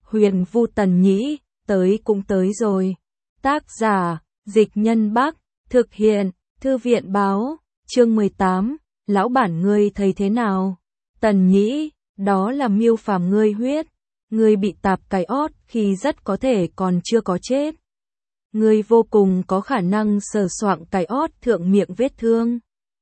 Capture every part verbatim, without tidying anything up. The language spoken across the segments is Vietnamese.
Huyền Vu Tần Nhĩ, tới cũng tới rồi. Tác giả, Dịch Nhân Bắc, thực hiện, Thư viện Báo, chương mười tám, lão bản ngươi thấy thế nào? Tần Nhĩ, đó là Miêu Phàm ngươi huyết, ngươi bị tạp cái ót khi rất có thể còn chưa có chết. Ngươi vô cùng có khả năng sờ soạng cái ót thượng miệng vết thương.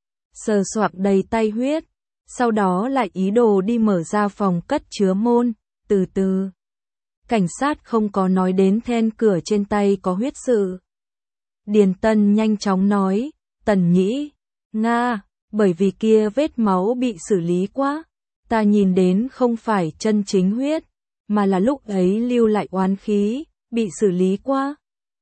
Sờ soạng đầy tay huyết, sau đó lại ý đồ đi mở ra phòng cất chứa môn, từ từ. Cảnh sát không có nói đến then cửa trên tay có huyết sự. Điền Tân nhanh chóng nói, Tần Nhĩ, Nga, bởi vì kia vết máu bị xử lý quá, ta nhìn đến không phải chân chính huyết, mà là lúc ấy lưu lại oán khí, bị xử lý quá.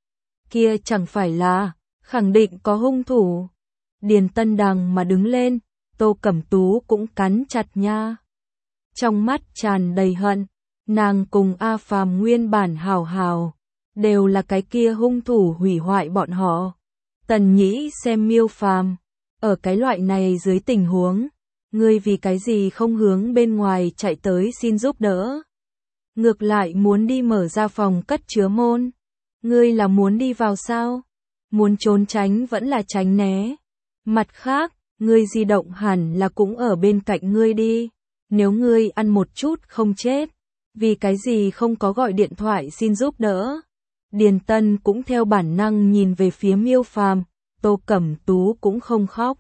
Kia chẳng phải là, khẳng định có hung thủ. Điền Tân đằng mà đứng lên, Tô Cẩm Tú cũng cắn chặt nha. Trong mắt tràn đầy hận, nàng cùng A Phàm nguyên bản hào hào, đều là cái kia hung thủ hủy hoại bọn họ. Tần Nhĩ xem Miêu Phàm, ở cái loại này dưới tình huống, ngươi vì cái gì không hướng bên ngoài chạy tới xin giúp đỡ? Ngược lại muốn đi mở ra phòng cất chứa môn. Ngươi là muốn đi vào sao? Muốn trốn tránh vẫn là tránh né. Mặt khác, ngươi di động hẳn là cũng ở bên cạnh ngươi đi. Nếu ngươi ăn một chút không chết, vì cái gì không có gọi điện thoại xin giúp đỡ? Điền Tân cũng theo bản năng nhìn về phía Miêu Phàm, Tô Cẩm Tú cũng không khóc.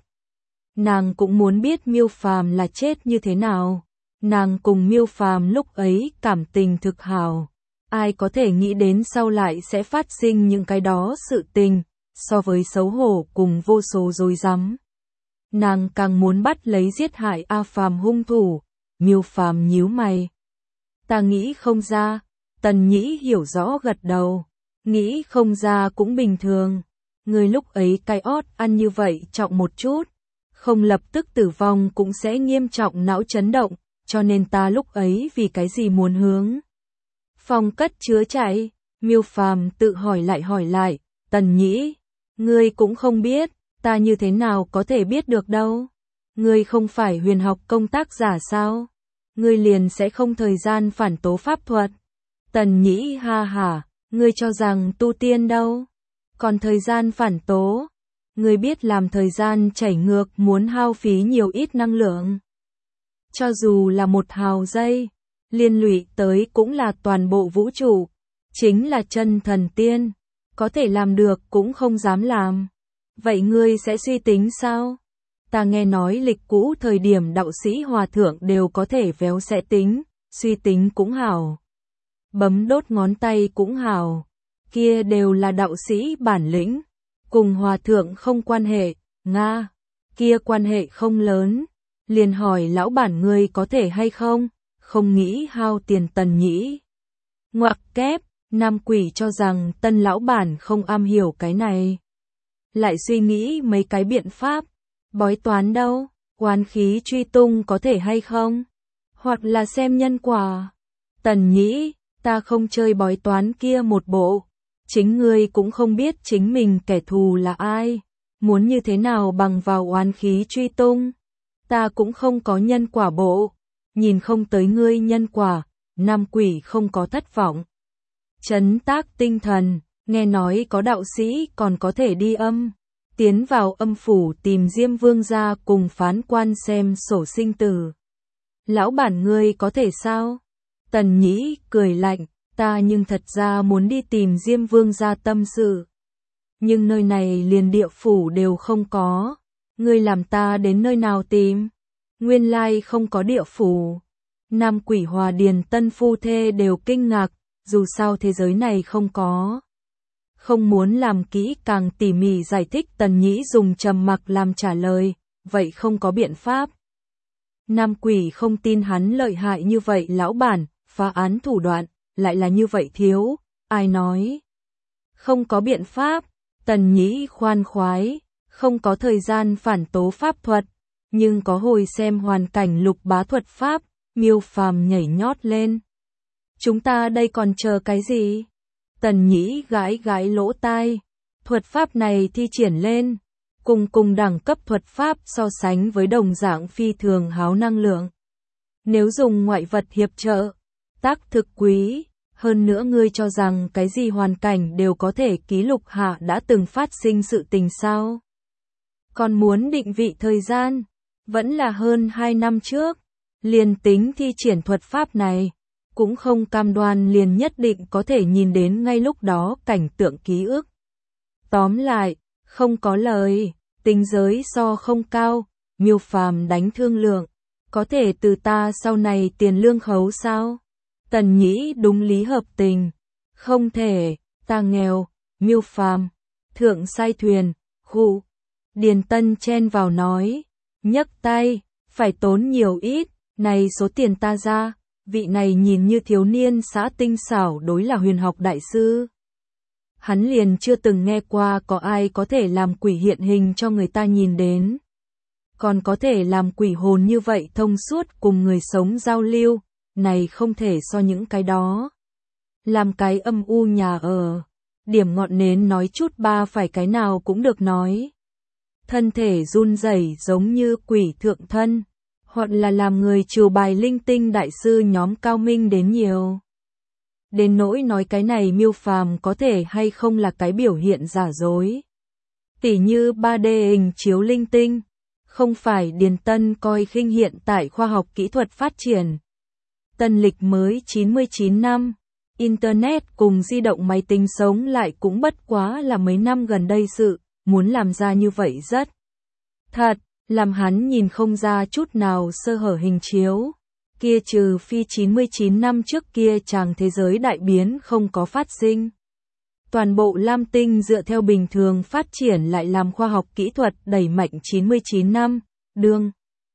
Nàng cũng muốn biết Miêu Phàm là chết như thế nào. Nàng cùng Miêu Phàm lúc ấy cảm tình thực hào. Ai có thể nghĩ đến sau lại sẽ phát sinh những cái đó sự tình, so với xấu hổ cùng vô số rối rắm. Nàng càng muốn bắt lấy giết hại A Phàm hung thủ. Miêu Phàm nhíu mày. Ta nghĩ không ra. Tần Nhĩ hiểu rõ gật đầu. Nghĩ không ra cũng bình thường. Người lúc ấy cái ót ăn như vậy trọng một chút, không lập tức tử vong cũng sẽ nghiêm trọng não chấn động, cho nên ta lúc ấy vì cái gì muốn hướng phòng cất chứa chạy? Miêu Phàm tự hỏi lại hỏi lại, Tần Nhĩ, ngươi cũng không biết, ta như thế nào có thể biết được đâu? Ngươi không phải huyền học công tác giả sao? Ngươi liền sẽ không thời gian phản tố pháp thuật. Tần Nhĩ ha hả, ngươi cho rằng tu tiên đâu? Còn thời gian phản tố, ngươi biết làm thời gian chảy ngược muốn hao phí nhiều ít năng lượng. Cho dù là một hào giây, liên lụy tới cũng là toàn bộ vũ trụ, chính là chân thần tiên, có thể làm được cũng không dám làm. Vậy ngươi sẽ suy tính sao? Ta nghe nói lịch cũ thời điểm đạo sĩ hòa thượng đều có thể véo sẽ tính, suy tính cũng hảo. Bấm đốt ngón tay cũng hảo. Kia đều là đạo sĩ bản lĩnh, cùng hòa thượng không quan hệ, Nga, kia quan hệ không lớn, liền hỏi lão bản ngươi có thể hay không, không nghĩ hao tiền. Tần Nhĩ. Ngoặc kép, nam quỷ cho rằng tân lão bản không am hiểu cái này. Lại suy nghĩ mấy cái biện pháp, bói toán đâu, oán khí truy tung có thể hay không, hoặc là xem nhân quả. Tần Nhĩ, ta không chơi bói toán kia một bộ. Chính ngươi cũng không biết chính mình kẻ thù là ai, muốn như thế nào bằng vào oán khí truy tung. Ta cũng không có nhân quả bộ, nhìn không tới ngươi nhân quả, nam quỷ không có thất vọng. Trấn tác tinh thần, nghe nói có đạo sĩ còn có thể đi âm, tiến vào âm phủ tìm Diêm Vương gia cùng phán quan xem sổ sinh tử. Lão bản ngươi có thể sao? Tần Nhĩ cười lạnh. Ta nhưng thật ra muốn đi tìm Diêm Vương gia tâm sự. Nhưng nơi này liền địa phủ đều không có. Ngươi làm ta đến nơi nào tìm? Nguyên lai không có địa phủ. Nam quỷ hòa Điền Tân phu thê đều kinh ngạc, dù sao thế giới này không có. Không muốn làm kỹ càng tỉ mỉ giải thích. Tần Nhĩ dùng trầm mặc làm trả lời, vậy không có biện pháp. Nam quỷ không tin hắn lợi hại như vậy lão bản, phá án thủ đoạn. Lại là như vậy thiếu, ai nói? Không có biện pháp, Tần Nhĩ khoan khoái, không có thời gian phản tố pháp thuật, nhưng có hồi xem hoàn cảnh lục bá thuật pháp. Miêu Phàm nhảy nhót lên. Chúng ta đây còn chờ cái gì? Tần Nhĩ gãi gãi lỗ tai, thuật pháp này thi triển lên, cùng cùng đẳng cấp thuật pháp so sánh với đồng dạng phi thường háo năng lượng. Nếu dùng ngoại vật hiệp trợ, tác thực quý, Hơn nữa ngươi cho rằng cái gì hoàn cảnh đều có thể ký lục hạ đã từng phát sinh sự tình sao? Còn muốn định vị thời gian, vẫn là hơn hai năm trước, liền tính thi triển thuật pháp này, cũng không cam đoan liền nhất định có thể nhìn đến ngay lúc đó cảnh tượng ký ức. Tóm lại, không có lời, tính giới so không cao, Miêu Phàm đánh thương lượng, có thể từ ta sau này tiền lương khấu sao? Tần Nhĩ đúng lý hợp tình, không thể, ta nghèo, Miêu Phàm, thượng sai thuyền, khu. Điền Tân chen vào nói, nhấc tay, phải tốn nhiều ít, này số tiền ta ra, vị này nhìn như thiếu niên xã tinh xảo đối là huyền học đại sư. Hắn liền chưa từng nghe qua có ai có thể làm quỷ hiện hình cho người ta nhìn đến. Còn có thể làm quỷ hồn như vậy thông suốt cùng người sống giao lưu, này không thể so những cái đó. Làm cái âm u nhà ở, điểm ngọn nến nói chút ba phải cái nào cũng được nói. Thân thể run rẩy giống như quỷ thượng thân, hoặc là làm người trừ bài linh tinh đại sư nhóm cao minh đến nhiều. Đến nỗi nói cái này Miêu Phàm có thể hay không là cái biểu hiện giả dối. Tỉ như ba D hình chiếu linh tinh, không phải Điền Tân coi khinh hiện tại khoa học kỹ thuật phát triển. Tân lịch mới chín mươi chín năm, Internet cùng di động máy tính sống lại cũng bất quá là mấy năm gần đây sự, muốn làm ra như vậy rất thật, làm hắn nhìn không ra chút nào sơ hở hình chiếu. Kia trừ phi chín mươi chín năm trước kia chàng thế giới đại biến không có phát sinh. Toàn bộ Lam Tinh dựa theo bình thường phát triển lại làm khoa học kỹ thuật đẩy mạnh chín mươi chín năm, đương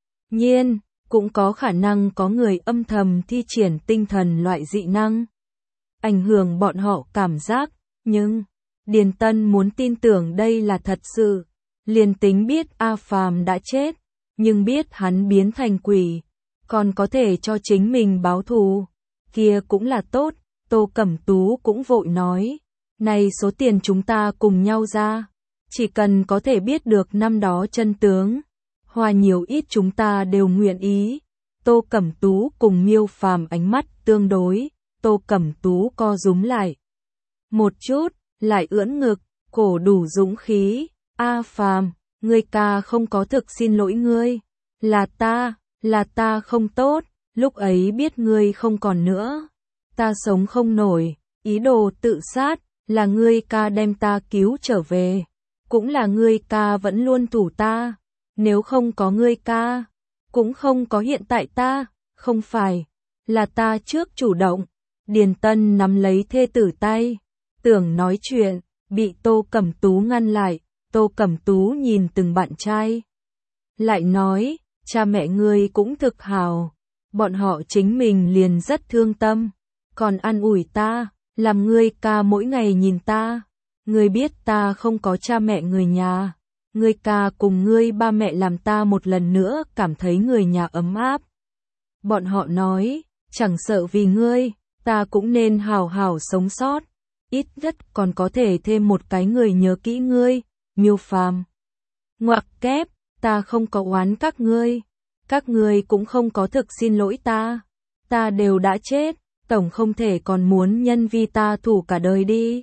nhiên, cũng có khả năng có người âm thầm thi triển tinh thần loại dị năng, ảnh hưởng bọn họ cảm giác, nhưng Điền Tân muốn tin tưởng đây là thật sự, liền tính biết A Phàm đã chết, nhưng biết hắn biến thành quỷ, còn có thể cho chính mình báo thù, kia cũng là tốt. Tô Cẩm Tú cũng vội nói, này số tiền chúng ta cùng nhau ra, chỉ cần có thể biết được năm đó chân tướng, hoa nhiều ít chúng ta đều nguyện ý. Tô Cẩm Tú cùng Miêu Phàm ánh mắt tương đối, Tô Cẩm Tú co rúm lại một chút, lại ưỡn ngực, cổ đủ dũng khí. A Phàm, ngươi ca không có thực xin lỗi ngươi, là ta, là ta không tốt, lúc ấy biết ngươi không còn nữa, ta sống không nổi, ý đồ tự sát, là ngươi ca đem ta cứu trở về, cũng là ngươi ca vẫn luôn thủ ta, nếu không có ngươi ca, cũng không có hiện tại ta, không phải, là ta trước chủ động. Điền Tân nắm lấy thê tử tay, tưởng nói chuyện, bị Tô Cẩm Tú ngăn lại. Tô Cẩm Tú nhìn từng bạn trai, lại nói, cha mẹ ngươi cũng thực hào, bọn họ chính mình liền rất thương tâm, còn an ủi ta, làm ngươi ca mỗi ngày nhìn ta, ngươi biết ta không có cha mẹ người nhà, ngươi ca cùng ngươi ba mẹ làm ta một lần nữa cảm thấy người nhà ấm áp. Bọn họ nói, chẳng sợ vì ngươi, ta cũng nên hào hào sống sót, ít nhất còn có thể thêm một cái người nhớ kỹ ngươi. Miêu Phàm, ngoặc kép, ta không có oán các ngươi, các ngươi cũng không có thực xin lỗi ta, ta đều đã chết, tổng không thể còn muốn nhân vi ta thủ cả đời đi.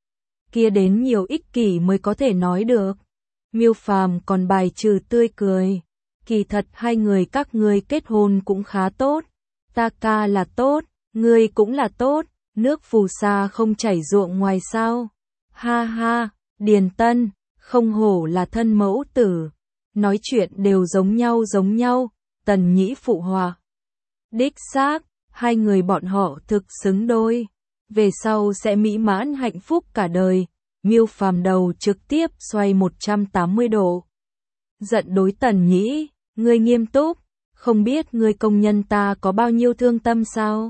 Kia đến nhiều ích kỷ mới có thể nói được. Miêu Phàm còn bài trừ tươi cười, kỳ thật hai người các ngươi kết hôn cũng khá tốt, ta ca là tốt, ngươi cũng là tốt, nước phù sa không chảy ruộng ngoài sao. Ha ha, Điền Tân, không hổ là thân mẫu tử, nói chuyện đều giống nhau giống nhau. Tần Nhĩ phụ hòa, đích xác, hai người bọn họ thực xứng đôi, về sau sẽ mỹ mãn hạnh phúc cả đời. Miêu Phàm đầu trực tiếp xoay một trăm tám mươi độ, giận đối Tần Nhĩ, ngươi nghiêm túc, không biết ngươi công nhân ta có bao nhiêu thương tâm sao?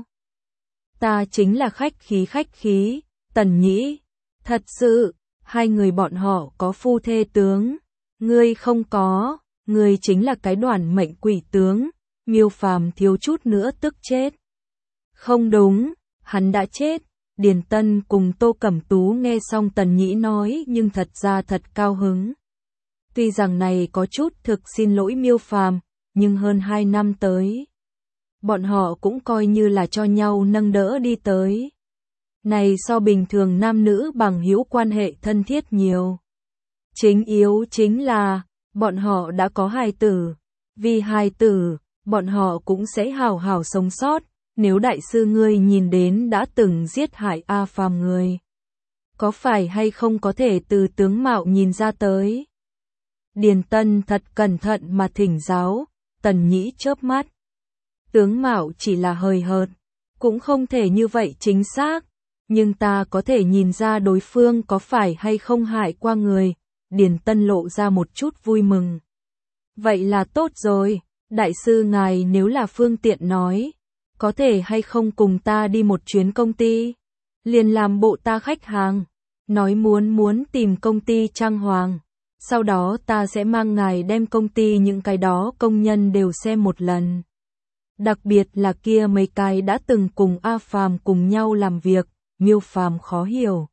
Ta chính là khách khí khách khí. Tần Nhĩ, thật sự, hai người bọn họ có phu thê tướng, ngươi không có, ngươi chính là cái đoản mệnh quỷ tướng. Miêu Phàm thiếu chút nữa tức chết. Không đúng, hắn đã chết. Điền Tân cùng Tô Cẩm Tú nghe xong Tần Nhĩ nói nhưng thật ra thật cao hứng. Tuy rằng này có chút thực xin lỗi Miêu Phàm, nhưng hơn hai năm tới, bọn họ cũng coi như là cho nhau nâng đỡ đi tới. này so bình thường nam nữ bằng hữu quan hệ thân thiết nhiều. Chính yếu chính là, bọn họ đã có hài tử. Vì hài tử, bọn họ cũng sẽ hào hào sống sót, nếu đại sư ngươi nhìn đến đã từng giết hại A Phàm người. Có phải hay không có thể từ tướng mạo nhìn ra tới? Điền Tân thật cẩn thận mà thỉnh giáo, Tần Nhĩ chớp mắt. Tướng mạo chỉ là hời hợt, cũng không thể như vậy chính xác, nhưng ta có thể nhìn ra đối phương có phải hay không hại qua người. Điền Tân lộ ra một chút vui mừng. Vậy là tốt rồi, đại sư ngài nếu là phương tiện nói, có thể hay không cùng ta đi một chuyến công ty, liền làm bộ ta khách hàng, nói muốn muốn tìm công ty trang hoàng, sau đó ta sẽ mang ngài đem công ty những cái đó công nhân đều xem một lần. Đặc biệt là kia mấy cái đã từng cùng A Phàm cùng nhau làm việc, Miêu Phàm khó hiểu.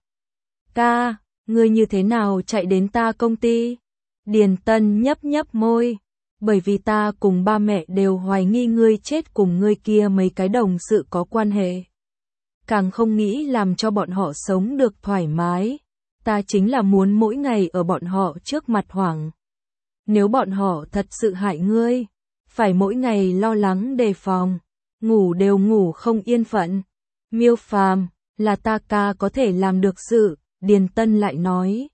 Ca, ngươi như thế nào chạy đến ta công ty? Điền Tân nhấp nhấp môi, bởi vì ta cùng ba mẹ đều hoài nghi ngươi chết cùng ngươi kia mấy cái đồng sự có quan hệ. Càng không nghĩ làm cho bọn họ sống được thoải mái, ta chính là muốn mỗi ngày ở bọn họ trước mặt hoảng. Nếu bọn họ thật sự hại ngươi, phải mỗi ngày lo lắng đề phòng, ngủ đều ngủ không yên phận. Miêu Phàm, là ta ca có thể làm được sự, Điền Tân lại nói.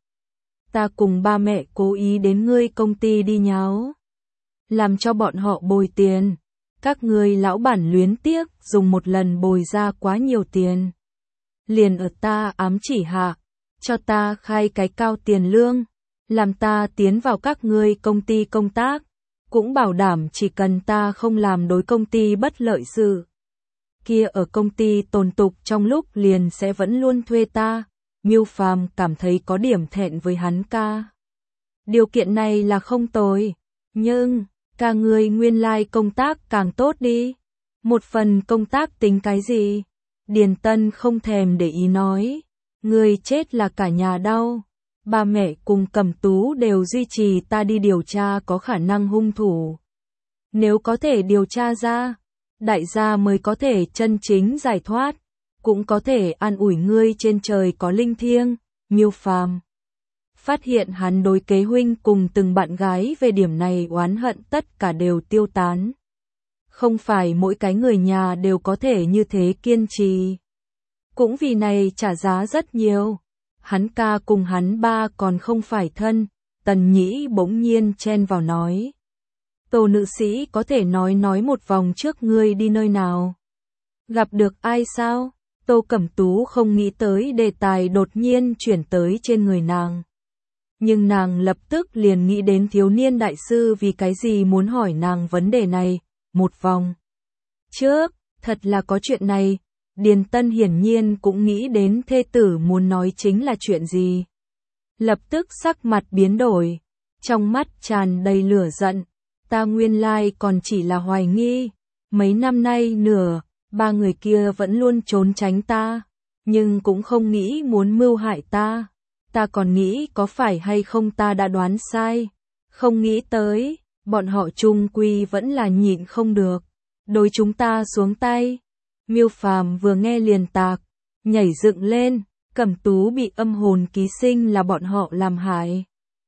Ta cùng ba mẹ cố ý đến ngươi công ty đi nháo, làm cho bọn họ bồi tiền. Các ngươi lão bản luyến tiếc dùng một lần bồi ra quá nhiều tiền. Liền ở ta ám chỉ hạ, cho ta khai cái cao tiền lương, làm ta tiến vào các ngươi công ty công tác, cũng bảo đảm chỉ cần ta không làm đối công ty bất lợi sự. Kia ở công ty tồn tục trong lúc liền sẽ vẫn luôn thuê ta. Miêu Phàm cảm thấy có điểm thẹn với hắn ca. Điều kiện này là không tồi, nhưng ca người nguyên lai like công tác càng tốt đi. Một phần công tác tính cái gì? Điền Tân không thèm để ý nói. Người chết là cả nhà đau. Ba mẹ cùng Cẩm Tú đều duy trì ta đi điều tra có khả năng hung thủ. Nếu có thể điều tra ra, đại gia mới có thể chân chính giải thoát, cũng có thể an ủi ngươi trên trời có linh thiêng. Miêu Phàm phát hiện hắn đối kế huynh cùng từng bạn gái về điểm này oán hận tất cả đều tiêu tán. Không phải mỗi cái người nhà đều có thể như thế kiên trì. Cũng vì này trả giá rất nhiều. Hắn ca cùng hắn ba còn không phải thân. Tần Nhĩ bỗng nhiên chen vào nói. Tô nữ sĩ có thể nói nói một vòng trước ngươi đi nơi nào? Gặp được ai sao? Tô Cẩm Tú không nghĩ tới đề tài đột nhiên chuyển tới trên người nàng. Nhưng nàng lập tức liền nghĩ đến thiếu niên đại sư vì cái gì muốn hỏi nàng vấn đề này. Một vòng trước, thật là có chuyện này. Điền Tân hiển nhiên cũng nghĩ đến thê tử muốn nói chính là chuyện gì. Lập tức sắc mặt biến đổi, trong mắt tràn đầy lửa giận. Ta nguyên lai còn chỉ là hoài nghi. Mấy năm nay nửa, ba người kia vẫn luôn trốn tránh ta, nhưng cũng không nghĩ muốn mưu hại ta. Ta còn nghĩ có phải hay không ta đã đoán sai. Không nghĩ tới, bọn họ chung quy vẫn là nhịn không được. Đối chúng ta xuống tay. Miêu Phàm vừa nghe liền tạc, nhảy dựng lên. Cẩm Tú bị âm hồn ký sinh là bọn họ làm hại.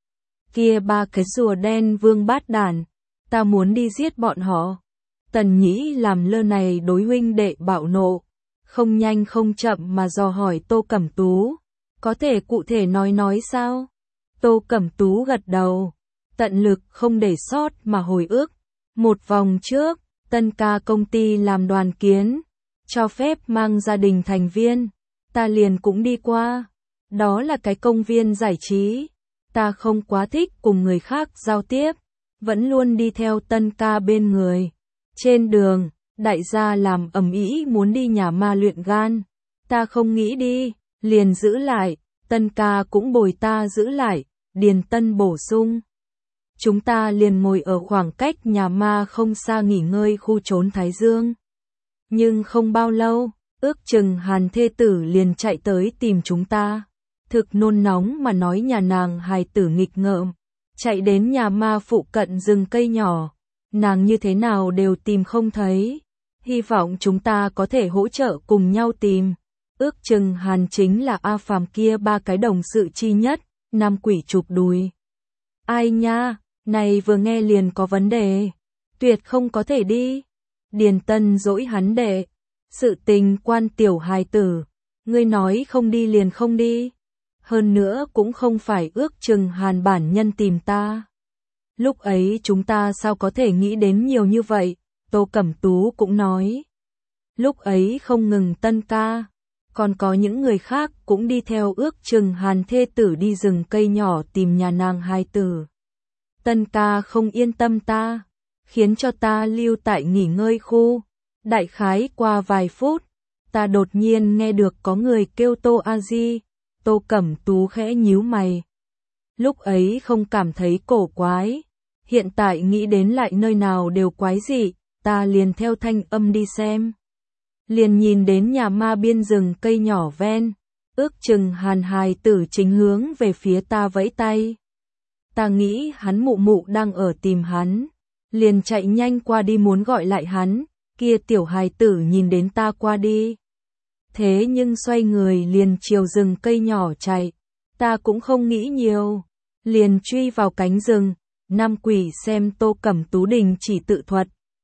Kia ba cái rùa đen vương bát đản, ta muốn đi giết bọn họ. Tần Nhĩ làm lơ này đối huynh đệ bạo nộ, không nhanh không chậm mà dò hỏi Tô Cẩm Tú. Có thể cụ thể nói nói sao? Tô Cẩm Tú gật đầu, tận lực không để sót mà hồi ức. Một vòng trước, Tân ca công ty làm đoàn kiến, cho phép mang gia đình thành viên, ta liền cũng đi qua. Đó là cái công viên giải trí, ta không quá thích cùng người khác giao tiếp, vẫn luôn đi theo Tân ca bên người. Trên đường, đại gia làm ầm ĩ muốn đi nhà ma luyện gan, ta không nghĩ đi, liền giữ lại. Tân ca cũng bồi ta giữ lại. Điền Tân bổ sung. Chúng ta liền ngồi ở khoảng cách nhà ma không xa nghỉ ngơi khu trốn Thái Dương. Nhưng không bao lâu, ước chừng Hàn thê tử liền chạy tới tìm chúng ta. Thực nôn nóng mà nói nhà nàng hài tử nghịch ngợm, chạy đến nhà ma phụ cận rừng cây nhỏ. Nàng như thế nào đều tìm không thấy. Hy vọng chúng ta có thể hỗ trợ cùng nhau tìm. Ước chừng Hàn chính là A Phàm kia ba cái đồng sự chi nhất, nam quỷ chụp đùi. Ai nha, này vừa nghe liền có vấn đề. Tuyệt không có thể đi. Điền Tân dỗi hắn đệ. Sự tình quan tiểu hài tử. Ngươi nói không đi liền không đi. Hơn nữa cũng không phải ước chừng Hàn bản nhân tìm ta. Lúc ấy chúng ta sao có thể nghĩ đến nhiều như vậy, Tô Cẩm Tú cũng nói. Lúc ấy không ngừng Tân ca, còn có những người khác cũng đi theo ước chừng Hàn thê tử đi rừng cây nhỏ tìm nhà nàng hài tử. Tân ca không yên tâm ta, khiến cho ta lưu tại nghỉ ngơi khu. Đại khái qua vài phút, ta đột nhiên nghe được có người kêu Tô A Di. Tô Cẩm Tú khẽ nhíu mày. Lúc ấy không cảm thấy cổ quái, hiện tại nghĩ đến lại nơi nào đều quái dị, ta liền theo thanh âm đi xem. Liền nhìn đến nhà ma biên rừng cây nhỏ ven, ước chừng Hàn hài tử chính hướng về phía ta vẫy tay. Ta nghĩ hắn mụ mụ đang ở tìm hắn, liền chạy nhanh qua đi muốn gọi lại hắn, kia tiểu hài tử nhìn đến ta qua đi. Thế nhưng xoay người liền chiều rừng cây nhỏ chạy, ta cũng không nghĩ nhiều, liền truy vào cánh rừng, nam quỷ xem Tô Cẩm Tú đình chỉ tự thuật.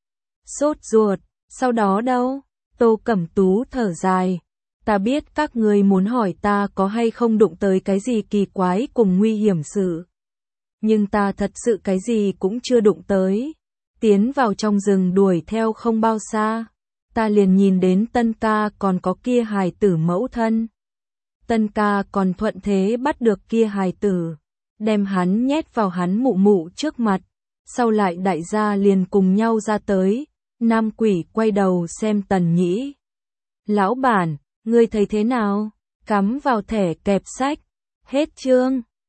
Sốt ruột, sau đó đâu? Tô Cẩm Tú thở dài, ta biết các người muốn hỏi ta có hay không đụng tới cái gì kỳ quái cùng nguy hiểm sự. Nhưng ta thật sự cái gì cũng chưa đụng tới, tiến vào trong rừng đuổi theo không bao xa. Ta liền nhìn đến Tân ca còn có kia hài tử mẫu thân. Tân ca còn thuận thế bắt được kia hài tử, đem hắn nhét vào hắn mụ mụ trước mặt, sau lại đại gia liền cùng nhau ra tới. Nam quỷ quay đầu xem Tần Nhĩ. Lão bản, ngươi thấy thế nào? Cắm vào thẻ kẹp sách. Hết chương.